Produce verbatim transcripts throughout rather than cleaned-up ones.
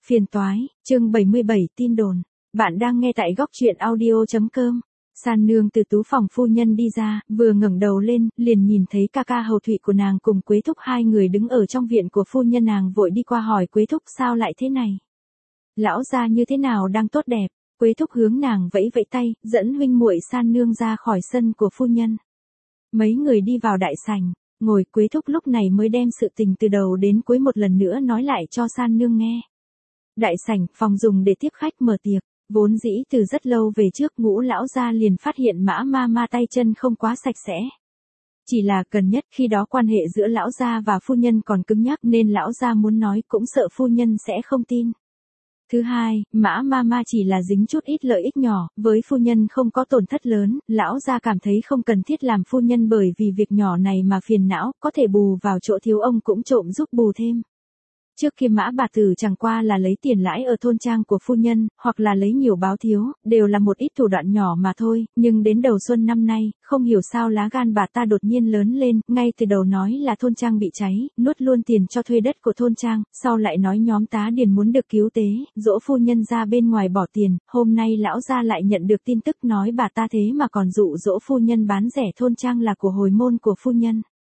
Phiền toái, chương bảy mươi bảy tin đồn. Bạn đang nghe tại góc truyện audio.com. San nương từ tú phòng phu nhân đi ra, vừa ngẩng đầu lên, liền nhìn thấy ca ca Hầu Thụy của nàng cùng Quế Thúc hai người đứng ở trong viện của phu nhân, nàng vội đi qua hỏi Quế Thúc sao lại thế này. Lão gia như thế nào đang tốt đẹp. Quế Thúc hướng nàng vẫy vẫy tay, dẫn huynh muội San nương ra khỏi sân của phu nhân. Mấy người đi vào đại sảnh, ngồi. Quế Thúc lúc này mới đem sự tình từ đầu đến cuối một lần nữa nói lại cho San nương nghe. Đại sảnh, phòng dùng để tiếp khách mở tiệc, vốn dĩ từ rất lâu về trước Ngũ lão gia liền phát hiện Mã ma ma tay chân không quá sạch sẽ. Chỉ là gần nhất khi đó quan hệ giữa lão gia và phu nhân còn cứng nhắc nên lão gia muốn nói cũng sợ phu nhân sẽ không tin. Thứ hai, Mã ma ma chỉ là dính chút ít lợi ích nhỏ, với phu nhân không có tổn thất lớn, lão gia cảm thấy không cần thiết làm phu nhân bởi vì việc nhỏ này mà phiền não, có thể bù vào chỗ thiếu ông cũng trộm giúp bù thêm. Trước kia Mã bà tử chẳng qua là lấy tiền lãi ở thôn trang của phu nhân, hoặc là lấy nhiều báo thiếu, đều là một ít thủ đoạn nhỏ mà thôi, nhưng đến đầu xuân năm nay, không hiểu sao lá gan bà ta đột nhiên lớn lên, ngay từ đầu nói là thôn trang bị cháy, nuốt luôn tiền cho thuê đất của thôn trang, sau lại nói nhóm tá điền muốn được cứu tế, dỗ phu nhân ra bên ngoài bỏ tiền, hôm nay lão gia lại nhận được tin tức nói bà ta thế mà còn dụ dỗ phu nhân bán rẻ thôn trang là của hồi môn của phu nhân.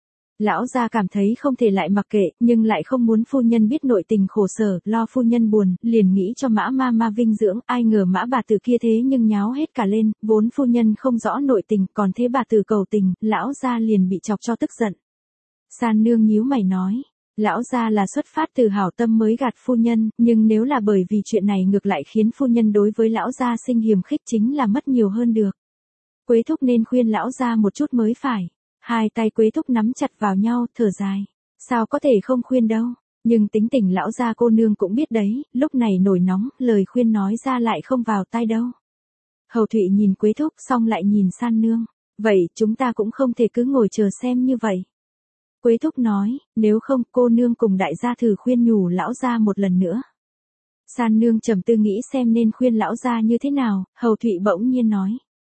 Lão gia cảm thấy không thể lại mặc kệ, nhưng lại không muốn phu nhân biết nội tình khổ sở, lo phu nhân buồn, liền nghĩ cho Mã ma ma vinh dưỡng, ai ngờ Mã bà tử kia thế nhưng nháo hết cả lên, vốn phu nhân không rõ nội tình, còn thế bà tử cầu tình, lão gia liền bị chọc cho tức giận. San nương nhíu mày nói, lão gia là xuất phát từ hảo tâm mới gạt phu nhân, nhưng nếu là bởi vì chuyện này ngược lại khiến phu nhân đối với lão gia sinh hiềm khích chính là mất nhiều hơn được. Quế Thúc nên khuyên lão gia một chút mới phải. Hai tay Quế Thúc nắm chặt vào nhau, thở dài. Sao có thể không khuyên đâu, nhưng tính tình lão gia cô nương cũng biết đấy, lúc này nổi nóng, lời khuyên nói ra lại không vào tai đâu. Hầu Thụy nhìn Quế Thúc xong lại nhìn San nương. Vậy chúng ta cũng không thể cứ ngồi chờ xem như vậy. Quế Thúc nói, nếu không cô nương cùng đại gia thử khuyên nhủ lão gia một lần nữa. San nương trầm tư nghĩ xem nên khuyên lão gia như thế nào, Hầu Thụy bỗng nhiên nói.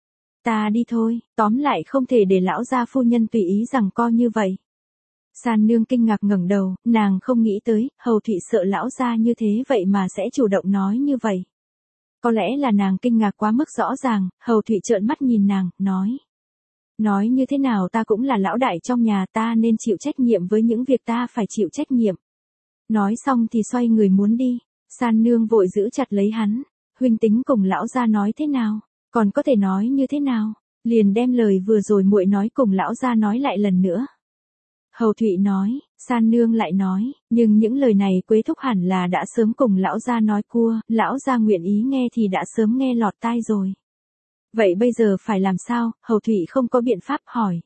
Ta đi thôi, tóm lại không thể để lão gia phu nhân tùy ý rằng co như vậy. San nương kinh ngạc ngẩng đầu, nàng không nghĩ tới, Hầu Thụy sợ lão gia như thế vậy mà sẽ chủ động nói như vậy. Có lẽ là nàng kinh ngạc quá mức rõ ràng, Hầu Thụy trợn mắt nhìn nàng, nói. Nói như thế nào ta cũng là lão đại trong nhà, ta nên chịu trách nhiệm với những việc ta phải chịu trách nhiệm. Nói xong thì xoay người muốn đi, San nương vội giữ chặt lấy hắn, huynh tính cùng lão gia nói thế nào? Còn có thể nói như thế nào? Liền đem lời vừa rồi muội nói cùng lão gia nói lại lần nữa. Hầu Thụy nói, San nương lại nói, nhưng những lời này Quế Thúc hẳn là đã sớm cùng lão gia nói cua, lão gia nguyện ý nghe thì đã sớm nghe lọt tai rồi. Vậy bây giờ phải làm sao? Hầu Thụy không có biện pháp hỏi.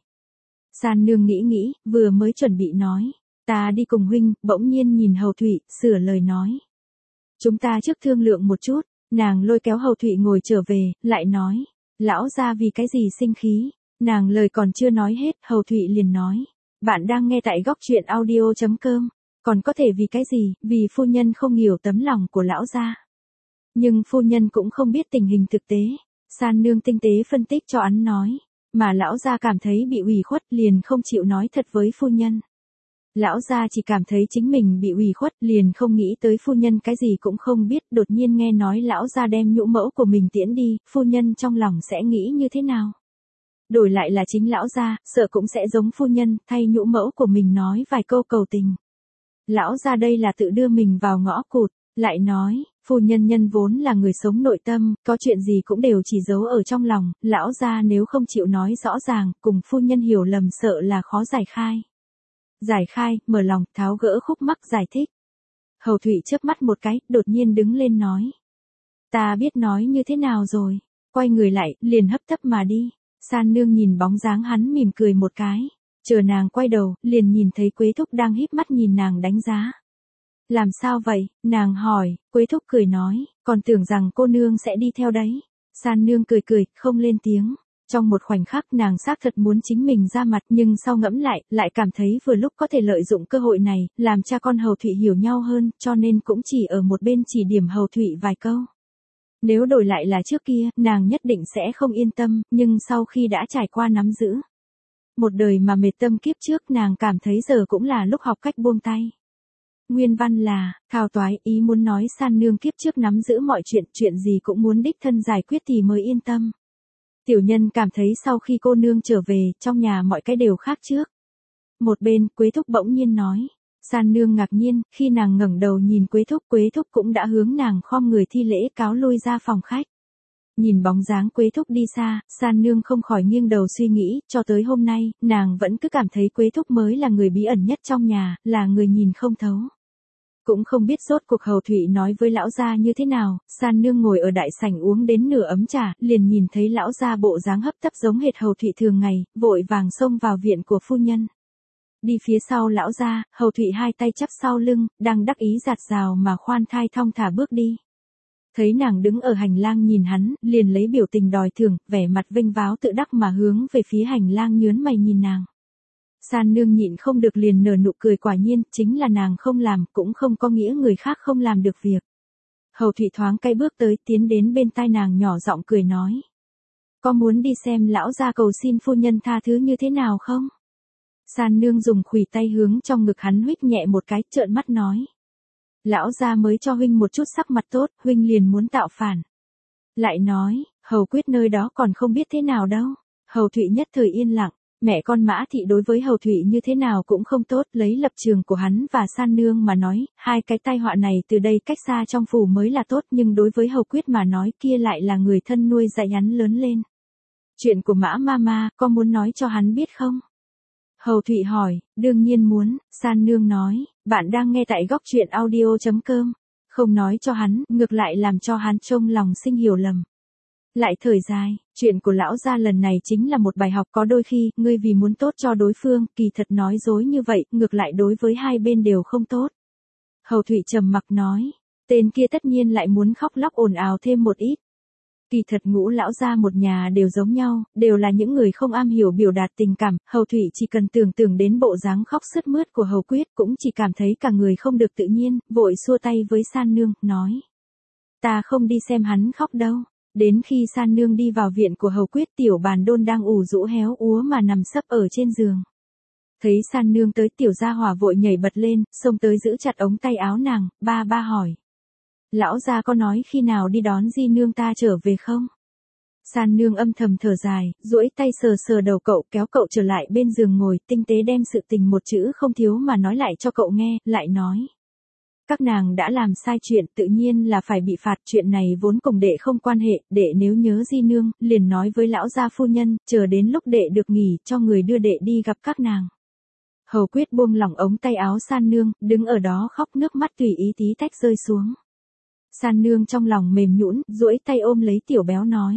San nương nghĩ nghĩ, vừa mới chuẩn bị nói, ta đi cùng huynh, bỗng nhiên nhìn Hầu Thụy, sửa lời nói. Chúng ta trước thương lượng một chút. Nàng lôi kéo Hầu Thụy ngồi trở về, lại nói, lão gia vì cái gì sinh khí, nàng lời còn chưa nói hết, Hầu Thụy liền nói, bạn đang nghe tại góc truyện audio.com, còn có thể vì cái gì, vì phu nhân không hiểu tấm lòng của lão gia. Nhưng phu nhân cũng không biết tình hình thực tế, San nương tinh tế phân tích cho hắn nói, mà lão gia cảm thấy bị ủy khuất liền không chịu nói thật với phu nhân. Lão gia chỉ cảm thấy chính mình bị ủy khuất, liền không nghĩ tới phu nhân cái gì cũng không biết, đột nhiên nghe nói lão gia đem nhũ mẫu của mình tiễn đi, phu nhân trong lòng sẽ nghĩ như thế nào? Đổi lại là chính lão gia, sợ cũng sẽ giống phu nhân, thay nhũ mẫu của mình nói vài câu cầu tình. Lão gia đây là tự đưa mình vào ngõ cụt, lại nói, phu nhân nhân vốn là người sống nội tâm, có chuyện gì cũng đều chỉ giấu ở trong lòng, lão gia nếu không chịu nói rõ ràng, cùng phu nhân hiểu lầm sợ là khó giải khai. Giải khai, mở lòng, tháo gỡ khúc mắc giải thích. Hầu Thụy chớp mắt một cái, đột nhiên đứng lên nói. Ta biết nói như thế nào rồi. Quay người lại, liền hấp tấp mà đi. San nương nhìn bóng dáng hắn mỉm cười một cái. Chờ nàng quay đầu, liền nhìn thấy Quế Thúc đang híp mắt nhìn nàng đánh giá. Làm sao vậy? Nàng hỏi, Quế Thúc cười nói, còn tưởng rằng cô nương sẽ đi theo đấy. San nương cười cười, không lên tiếng. Trong một khoảnh khắc nàng xác thật muốn chính mình ra mặt nhưng sau ngẫm lại, lại cảm thấy vừa lúc có thể lợi dụng cơ hội này, làm cha con Hầu Thụy hiểu nhau hơn, cho nên cũng chỉ ở một bên chỉ điểm Hầu Thụy vài câu. Nếu đổi lại là trước kia, nàng nhất định sẽ không yên tâm, nhưng sau khi đã trải qua nắm giữ một đời mà mệt tâm kiếp trước, nàng cảm thấy giờ cũng là lúc học cách buông tay. Nguyên văn là, thao toái ý muốn nói San nương kiếp trước nắm giữ mọi chuyện, chuyện gì cũng muốn đích thân giải quyết thì mới yên tâm. Tiểu nhân cảm thấy sau khi cô nương trở về, trong nhà mọi cái đều khác trước. Một bên, Quế Thúc bỗng nhiên nói. San nương ngạc nhiên, khi nàng ngẩng đầu nhìn Quế Thúc, Quế Thúc cũng đã hướng nàng khom người thi lễ cáo lui ra phòng khách. Nhìn bóng dáng Quế Thúc đi xa, San nương không khỏi nghiêng đầu suy nghĩ, cho tới hôm nay, nàng vẫn cứ cảm thấy Quế Thúc mới là người bí ẩn nhất trong nhà, là người nhìn không thấu. Cũng không biết rốt cuộc Hầu Thụy nói với lão gia như thế nào, San nương ngồi ở đại sảnh uống đến nửa ấm trà, liền nhìn thấy lão gia bộ dáng hấp tấp giống hệt Hầu Thụy thường ngày, vội vàng xông vào viện của phu nhân. Đi phía sau lão gia, Hầu Thụy hai tay chắp sau lưng, đang đắc ý giạt rào mà khoan thai thong thả bước đi. Thấy nàng đứng ở hành lang nhìn hắn, liền lấy biểu tình đòi thưởng, vẻ mặt vênh váo tự đắc mà hướng về phía hành lang nhớn mày nhìn nàng. San nương nhịn không được liền nở nụ cười, quả nhiên, chính là nàng không làm, cũng không có nghĩa người khác không làm được việc. Hầu Thụy thoáng cay bước tới, tiến đến bên tai nàng nhỏ giọng cười nói. Có muốn đi xem lão gia cầu xin phu nhân tha thứ như thế nào không? San nương dùng khuỷu tay hướng trong ngực hắn huých nhẹ một cái, trợn mắt nói. Lão gia mới cho huynh một chút sắc mặt tốt, huynh liền muốn tạo phản. Lại nói, Hầu Quyết nơi đó còn không biết thế nào đâu. Hầu Thụy nhất thời yên lặng. Mẹ con Mã Thị đối với Hầu Thụy như thế nào cũng không tốt, lấy lập trường của hắn và San nương mà nói, hai cái tai họa này từ đây cách xa trong phủ mới là tốt, nhưng đối với Hầu Quyết mà nói kia lại là người thân nuôi dạy hắn lớn lên. Chuyện của Mã Mama, có muốn nói cho hắn biết không? Hầu Thụy hỏi, đương nhiên muốn. San nương nói, bạn đang nghe tại góc truyện audio chấm com, không nói cho hắn, ngược lại làm cho hắn trong lòng sinh hiểu lầm. Lại thời dài, chuyện của lão gia lần này chính là một bài học, có đôi khi, ngươi vì muốn tốt cho đối phương, kỳ thật nói dối như vậy, ngược lại đối với hai bên đều không tốt. Hầu Thụy trầm mặc nói, tên kia tất nhiên lại muốn khóc lóc ồn ào thêm một ít. Kỳ thật Ngũ lão gia một nhà đều giống nhau, đều là những người không am hiểu biểu đạt tình cảm, Hầu Thụy chỉ cần tưởng tượng đến bộ dáng khóc sướt mướt của Hầu Quyết cũng chỉ cảm thấy cả người không được tự nhiên, vội xua tay với San nương, nói. Ta không đi xem hắn khóc đâu. Đến khi San nương đi vào viện của Hầu Quyết, Tiểu Bàn Đôn đang ủ rũ héo úa mà nằm sấp ở trên giường. Thấy San nương tới, Tiểu Gia Hỏa vội nhảy bật lên, xông tới giữ chặt ống tay áo nàng, ba ba hỏi. Lão gia có nói khi nào đi đón di nương ta trở về không? San nương âm thầm thở dài, duỗi tay sờ sờ đầu cậu, kéo cậu trở lại bên giường ngồi, tinh tế đem sự tình một chữ không thiếu mà nói lại cho cậu nghe, lại nói. Các nàng đã làm sai chuyện, tự nhiên là phải bị phạt, chuyện này vốn cùng đệ không quan hệ, đệ nếu nhớ di nương, liền nói với lão gia phu nhân, chờ đến lúc đệ được nghỉ, cho người đưa đệ đi gặp các nàng. Hầu Quyết buông lỏng ống tay áo San nương, đứng ở đó khóc, nước mắt tùy ý tí tách rơi xuống. San nương trong lòng mềm nhũn, duỗi tay ôm lấy Tiểu Béo nói.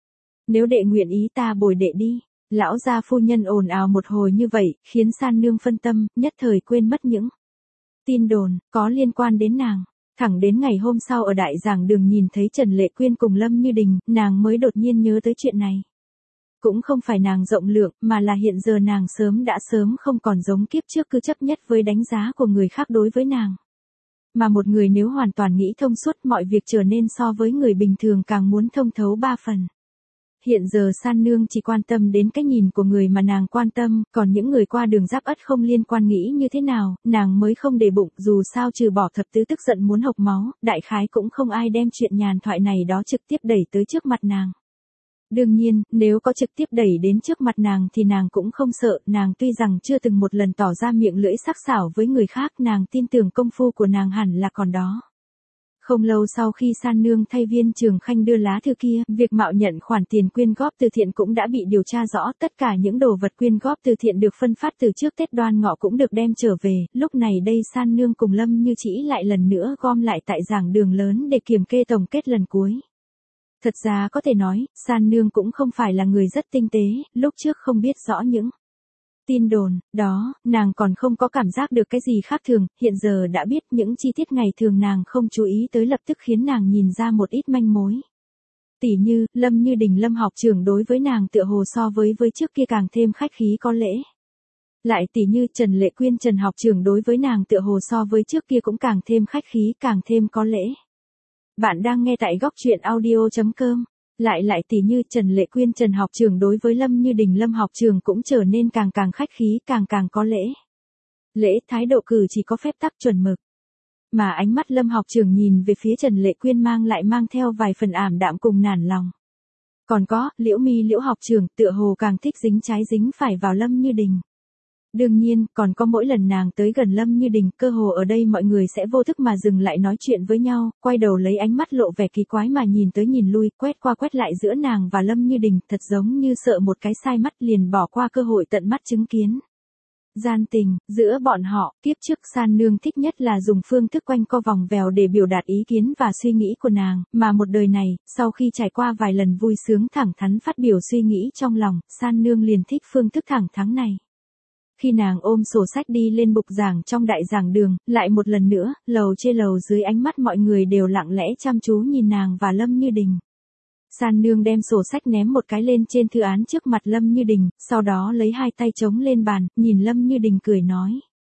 Nếu đệ nguyện ý ta bồi đệ đi. Lão gia phu nhân ồn ào một hồi như vậy, khiến San nương phân tâm, nhất thời quên mất những tin đồn có liên quan đến nàng. Thẳng đến ngày hôm sau ở đại giảng đường nhìn thấy Trần Lệ Quyên cùng Lâm Như Đình, nàng mới đột nhiên nhớ tới chuyện này. Cũng không phải nàng rộng lượng, mà là hiện giờ nàng sớm đã sớm không còn giống kiếp trước cứ chấp nhất với đánh giá của người khác đối với nàng. Mà một người nếu hoàn toàn nghĩ thông suốt, mọi việc trở nên so với người bình thường càng muốn thông thấu ba phần. Hiện giờ San nương chỉ quan tâm đến cái nhìn của người mà nàng quan tâm, còn những người qua đường giáp ất không liên quan nghĩ như thế nào, nàng mới không để bụng, dù sao trừ bỏ thập tứ tức giận muốn hộc máu, đại khái cũng không ai đem chuyện nhàn thoại này đó trực tiếp đẩy tới trước mặt nàng. Đương nhiên, nếu có trực tiếp đẩy đến trước mặt nàng thì nàng cũng không sợ, nàng tuy rằng chưa từng một lần tỏ ra miệng lưỡi sắc sảo với người khác, nàng tin tưởng công phu của nàng hẳn là còn đó. Không lâu sau khi San nương thay Viên Trường Khanh đưa lá thư kia, việc mạo nhận khoản tiền quyên góp từ thiện cũng đã bị điều tra rõ, tất cả những đồ vật quyên góp từ thiện được phân phát từ trước Tết Đoan Ngọ cũng được đem trở về, lúc này đây San nương cùng Lâm Như Chỉ lại lần nữa gom lại tại giảng đường lớn để kiểm kê tổng kết lần cuối. Thật ra có thể nói, San nương cũng không phải là người rất tinh tế, lúc trước không biết rõ những tin đồn đó, nàng còn không có cảm giác được cái gì khác thường, hiện giờ đã biết những chi tiết ngày thường nàng không chú ý tới lập tức khiến nàng nhìn ra một ít manh mối. Tỷ như, Lâm Như Đình Lâm học trưởng đối với nàng tựa hồ so với với trước kia càng thêm khách khí có lễ. Lại tỷ như Trần Lệ Quyên Trần học trưởng đối với nàng tựa hồ so với trước kia cũng càng thêm khách khí, càng thêm có lễ. Bạn đang nghe tại góc truyện audio chấm com. Lại lại tỷ như Trần Lệ Quyên Trần học trưởng đối với Lâm Như Đình Lâm học trưởng cũng trở nên càng càng khách khí, càng càng có lễ. Lễ thái độ cử chỉ có phép tắc chuẩn mực. Mà ánh mắt Lâm học trưởng nhìn về phía Trần Lệ Quyên mang lại mang theo vài phần ảm đạm cùng nản lòng. Còn có, Liễu Mi Liễu học trưởng tựa hồ càng thích dính trái dính phải vào Lâm Như Đình. Đương nhiên, còn có mỗi lần nàng tới gần Lâm Như Đình, cơ hồ ở đây mọi người sẽ vô thức mà dừng lại nói chuyện với nhau, quay đầu lấy ánh mắt lộ vẻ kỳ quái mà nhìn tới nhìn lui, quét qua quét lại giữa nàng và Lâm Như Đình, thật giống như sợ một cái sai mắt liền bỏ qua cơ hội tận mắt chứng kiến. Gian tình, giữa bọn họ, kiếp trước San Nương thích nhất là dùng phương thức quanh co vòng vèo để biểu đạt ý kiến và suy nghĩ của nàng, mà một đời này, sau khi trải qua vài lần vui sướng thẳng thắn phát biểu suy nghĩ trong lòng, San Nương liền thích phương thức thẳng thắn này. Khi nàng ôm sổ sách đi lên bục giảng trong đại giảng đường, lại một lần nữa, lầu trên lầu dưới ánh mắt mọi người đều lặng lẽ chăm chú nhìn nàng và Lâm Như Đình. San Nương đem sổ sách ném một cái lên trên thư án trước mặt Lâm Như Đình, sau đó lấy hai tay chống lên bàn, nhìn Lâm Như Đình cười nói.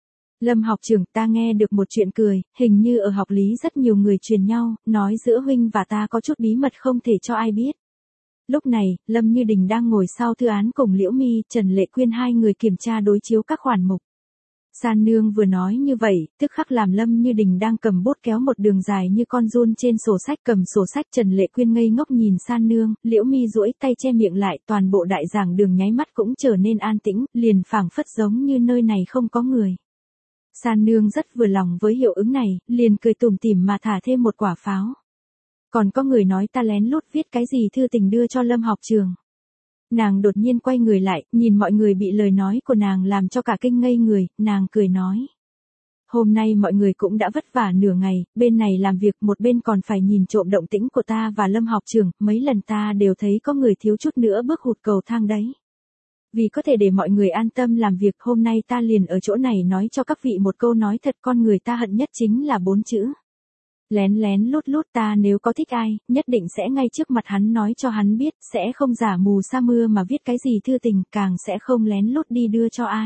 Lâm học trưởng, ta nghe được một chuyện cười, hình như ở học lý rất nhiều người truyền nhau, nói giữa huynh và ta có chút bí mật không thể cho ai biết. Lúc này, Lâm Như Đình đang ngồi sau thư án cùng Liễu Mi, Trần Lệ Quyên hai người kiểm tra đối chiếu các khoản mục. San Nương vừa nói như vậy, tức khắc làm Lâm Như Đình đang cầm bút kéo một đường dài như con giun trên sổ sách, cầm sổ sách. Trần Lệ Quyên ngây ngốc nhìn San Nương, Liễu Mi duỗi tay che miệng lại, toàn bộ đại giảng đường nháy mắt cũng trở nên an tĩnh, liền phảng phất giống như nơi này không có người. San Nương rất vừa lòng với hiệu ứng này, liền cười tủm tỉm mà thả thêm một quả pháo. Còn có người nói ta lén lút viết cái gì thư tình đưa cho Lâm học trường. Nàng đột nhiên quay người lại, nhìn mọi người bị lời nói của nàng làm cho cả kinh ngây người, nàng cười nói. Hôm nay mọi người cũng đã vất vả nửa ngày, bên này làm việc một bên còn phải nhìn trộm động tĩnh của ta và Lâm học trường, mấy lần ta đều thấy có người thiếu chút nữa bước hụt cầu thang đấy. Vì có thể để mọi người an tâm làm việc, hôm nay ta liền ở chỗ này nói cho các vị một câu nói thật, con người ta hận nhất chính là bốn chữ. Lén lén lút lút, ta nếu có thích ai, nhất định sẽ ngay trước mặt hắn nói cho hắn biết, sẽ không giả mù sa mưa mà viết cái gì thư tình, càng sẽ không lén lút đi đưa cho ai.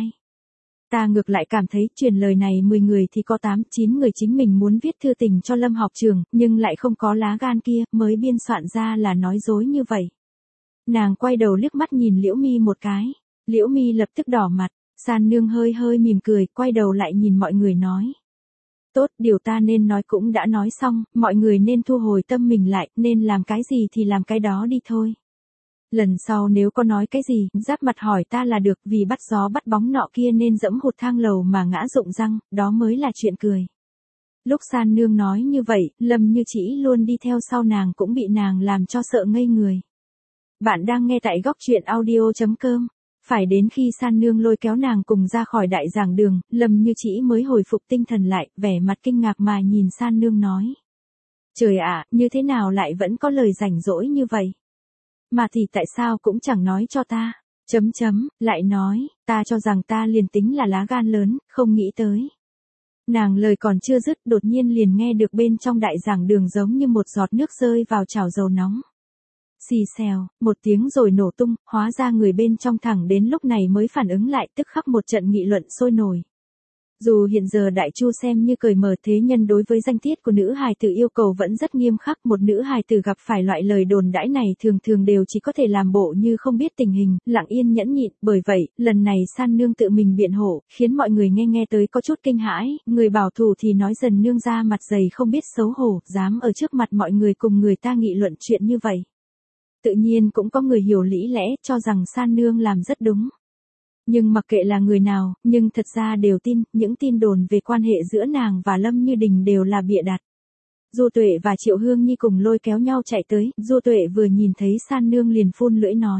Ta ngược lại cảm thấy, truyền lời này mười người thì có tám, chín người chính mình muốn viết thư tình cho Lâm học trường, nhưng lại không có lá gan kia, mới biên soạn ra là nói dối như vậy. Nàng quay đầu liếc mắt nhìn Liễu Mi một cái, Liễu Mi lập tức đỏ mặt, San Nương hơi hơi mỉm cười, quay đầu lại nhìn mọi người nói. Tốt, điều ta nên nói cũng đã nói xong, mọi người nên thu hồi tâm mình lại, nên làm cái gì thì làm cái đó đi thôi. Lần sau nếu có nói cái gì, giáp mặt hỏi ta là được, vì bắt gió bắt bóng nọ kia nên dẫm hụt thang lầu mà ngã rụng răng, đó mới là chuyện cười. Lúc San Nương nói như vậy, Lâm Như Chỉ luôn đi theo sau nàng cũng bị nàng làm cho sợ ngây người. Bạn đang nghe tại góc truyện audio chấm com. Phải đến khi San Nương lôi kéo nàng cùng ra khỏi đại giảng đường, Lâm Như Chỉ mới hồi phục tinh thần lại, vẻ mặt kinh ngạc mà nhìn San Nương nói. Trời ạ, như thế nào lại vẫn có lời rảnh rỗi như vậy? Mà thì tại sao cũng chẳng nói cho ta? Chấm chấm, lại nói, ta cho rằng ta liền tính là lá gan lớn, không nghĩ tới. Nàng lời còn chưa dứt, đột nhiên liền nghe được bên trong đại giảng đường giống như một giọt nước rơi vào chảo dầu nóng. Xì xèo, một tiếng rồi nổ tung, hóa ra người bên trong thẳng đến lúc này mới phản ứng lại, tức khắc một trận nghị luận sôi nổi. Dù hiện giờ đại chu xem như cởi mở, thế nhân đối với danh tiết của nữ hài tử yêu cầu vẫn rất nghiêm khắc, một nữ hài tử gặp phải loại lời đồn đãi này thường thường đều chỉ có thể làm bộ như không biết tình hình, lặng yên nhẫn nhịn, bởi vậy, lần này San Nương tự mình biện hộ, khiến mọi người nghe nghe tới có chút kinh hãi, người bảo thủ thì nói dần nương ra mặt dày không biết xấu hổ, dám ở trước mặt mọi người cùng người ta nghị luận chuyện như vậy. Tự nhiên cũng có người hiểu lý lẽ, cho rằng San Nương làm rất đúng. Nhưng mặc kệ là người nào, nhưng thật ra đều tin, những tin đồn về quan hệ giữa nàng và Lâm Như Đình đều là bịa đặt. Du Tuệ và Triệu Hương Nhi cùng lôi kéo nhau chạy tới, Du Tuệ vừa nhìn thấy San Nương liền phun lưỡi nói.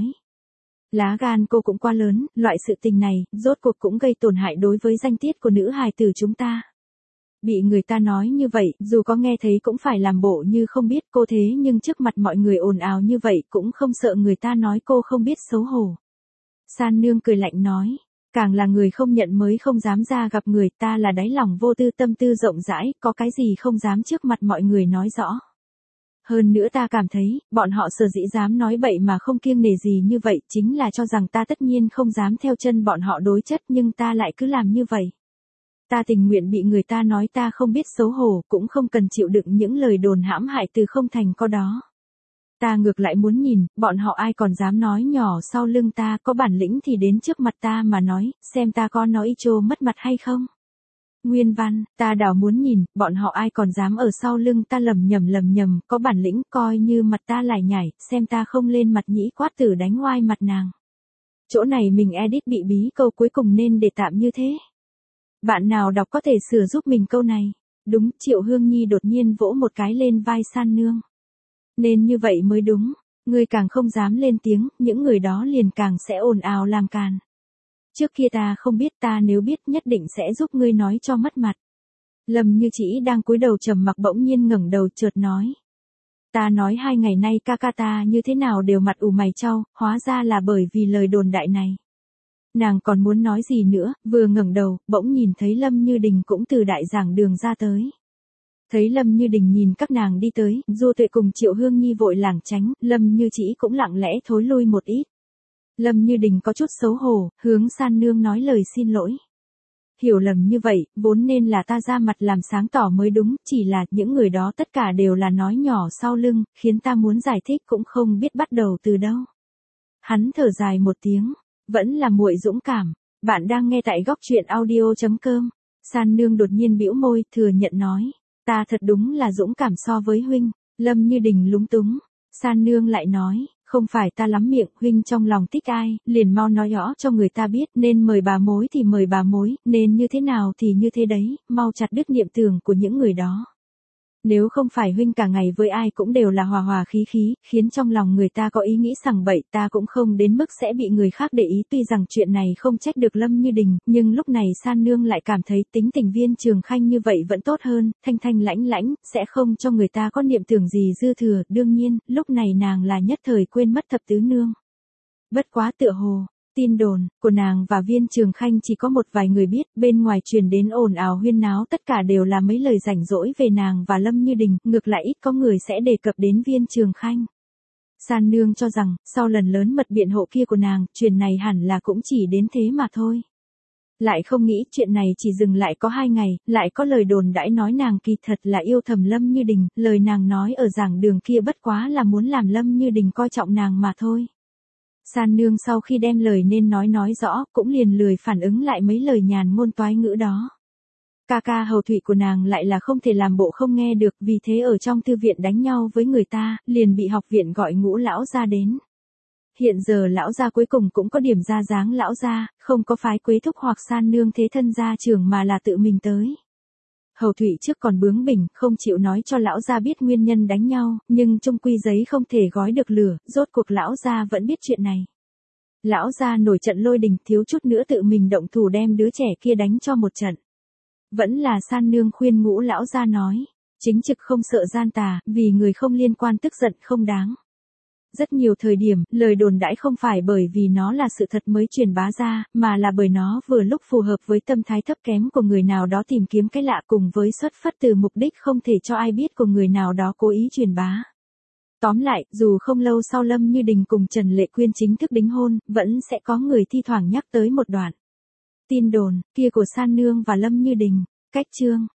Lá gan cô cũng quá lớn, loại sự tình này, rốt cuộc cũng gây tổn hại đối với danh tiết của nữ hài tử chúng ta. Bị người ta nói như vậy, dù có nghe thấy cũng phải làm bộ như không biết cô, thế nhưng trước mặt mọi người ồn ào như vậy cũng không sợ người ta nói cô không biết xấu hổ. San Nương cười lạnh nói, càng là người không nhận mới không dám ra gặp người, ta là đáy lòng vô tư tâm tư rộng rãi, có cái gì không dám trước mặt mọi người nói rõ. Hơn nữa ta cảm thấy, bọn họ sở dĩ dám nói bậy mà không kiêng nể gì như vậy, chính là cho rằng ta tất nhiên không dám theo chân bọn họ đối chất, nhưng ta lại cứ làm như vậy. Ta tình nguyện bị người ta nói ta không biết xấu hổ, cũng không cần chịu đựng những lời đồn hãm hại từ không thành có đó. Ta ngược lại muốn nhìn, bọn họ ai còn dám nói nhỏ sau lưng ta, có bản lĩnh thì đến trước mặt ta mà nói, xem ta có nói y chô mất mặt hay không. Nguyên văn, ta đảo muốn nhìn, bọn họ ai còn dám ở sau lưng ta lầm nhầm lầm nhầm, có bản lĩnh coi như mặt ta lại nhảy, xem ta không lên mặt nhĩ quát tử đánh oai mặt nàng. Chỗ này mình edit bị bí câu cuối cùng nên để tạm như thế. Bạn nào đọc có thể sửa giúp mình câu này. Đúng, Triệu Hương Nhi đột nhiên vỗ một cái lên vai San Nương. Nên như vậy mới đúng, ngươi càng không dám lên tiếng, những người đó liền càng sẽ ồn ào làm càn. Trước kia ta không biết, ta nếu biết nhất định sẽ giúp ngươi nói cho mất mặt. Lâm Như Chỉ đang cúi đầu trầm mặc bỗng nhiên ngẩng đầu chợt nói. Ta nói hai ngày nay ca ca ta như thế nào đều mặt ủ mày chau, hóa ra là bởi vì lời đồn đại này. Nàng còn muốn nói gì nữa, vừa ngẩng đầu, bỗng nhìn thấy Lâm Như Đình cũng từ đại giảng đường ra tới. Thấy Lâm Như Đình nhìn các nàng đi tới, Du Tuệ cùng Triệu Hương Nhi vội lảng tránh, Lâm Như Chỉ cũng lặng lẽ thối lui một ít. Lâm Như Đình có chút xấu hổ, hướng San Nương nói lời xin lỗi. Hiểu lầm như vậy, vốn nên là ta ra mặt làm sáng tỏ mới đúng, chỉ là những người đó tất cả đều là nói nhỏ sau lưng, khiến ta muốn giải thích cũng không biết bắt đầu từ đâu. Hắn thở dài một tiếng, vẫn là muội dũng cảm. Bạn đang nghe tại góc truyện audio chấm com. San Nương đột nhiên bĩu môi, thừa nhận nói, ta thật đúng là dũng cảm so với huynh. Lâm Như Đình lúng túng, San Nương lại nói, không phải ta lắm miệng, huynh trong lòng thích ai, liền mau nói rõ cho người ta biết, nên mời bà mối thì mời bà mối, nên như thế nào thì như thế đấy, mau chặt đứt niệm tưởng của những người đó. Nếu không phải huynh cả ngày với ai cũng đều là hòa hòa khí khí, khiến trong lòng người ta có ý nghĩ sằng bậy, ta cũng không đến mức sẽ bị người khác để ý. Tuy rằng chuyện này không trách được Lâm Như Đình, nhưng lúc này San Nương lại cảm thấy tính tình Viên Trường Khanh như vậy vẫn tốt hơn, thanh thanh lãnh lãnh, sẽ không cho người ta có niệm tưởng gì dư thừa. Đương nhiên, lúc này nàng là nhất thời quên mất thập tứ nương. Bất quá tựa hồ, tin đồn của nàng và Viên Trường Khanh chỉ có một vài người biết, bên ngoài truyền đến ồn ào huyên náo tất cả đều là mấy lời rảnh rỗi về nàng và Lâm Như Đình, ngược lại ít có người sẽ đề cập đến Viên Trường Khanh. San Nương cho rằng, sau lần lớn mật biện hộ kia của nàng, chuyện này hẳn là cũng chỉ đến thế mà thôi. Lại không nghĩ chuyện này chỉ dừng lại có hai ngày, lại có lời đồn đãi nói nàng kỳ thật là yêu thầm Lâm Như Đình, lời nàng nói ở giảng đường kia bất quá là muốn làm Lâm Như Đình coi trọng nàng mà thôi. San Nương sau khi đem lời nên nói nói rõ, cũng liền lười phản ứng lại mấy lời nhàn ngôn toái ngữ đó. Ca ca hầu thụy của nàng lại là không thể làm bộ không nghe được, vì thế ở trong thư viện đánh nhau với người ta, liền bị học viện gọi Ngũ lão gia đến. Hiện giờ lão gia cuối cùng cũng có điểm ra dáng lão gia, không có phái Quế thúc hoặc San Nương thế thân gia trưởng mà là tự mình tới. Hầu thụy trước còn bướng bỉnh, không chịu nói cho lão gia biết nguyên nhân đánh nhau, nhưng chung quy giấy không thể gói được lửa, rốt cuộc lão gia vẫn biết chuyện này. Lão gia nổi trận lôi đình, thiếu chút nữa tự mình động thủ đem đứa trẻ kia đánh cho một trận. Vẫn là San Nương khuyên Ngũ lão gia nói, chính trực không sợ gian tà, vì người không liên quan tức giận không đáng. Rất nhiều thời điểm, lời đồn đãi không phải bởi vì nó là sự thật mới truyền bá ra, mà là bởi nó vừa lúc phù hợp với tâm thái thấp kém của người nào đó tìm kiếm cái lạ, cùng với xuất phát từ mục đích không thể cho ai biết của người nào đó cố ý truyền bá. Tóm lại, dù không lâu sau Lâm Như Đình cùng Trần Lệ Quyên chính thức đính hôn, vẫn sẽ có người thi thoảng nhắc tới một đoạn tin đồn kia của San Nương và Lâm Như Đình. Cách chương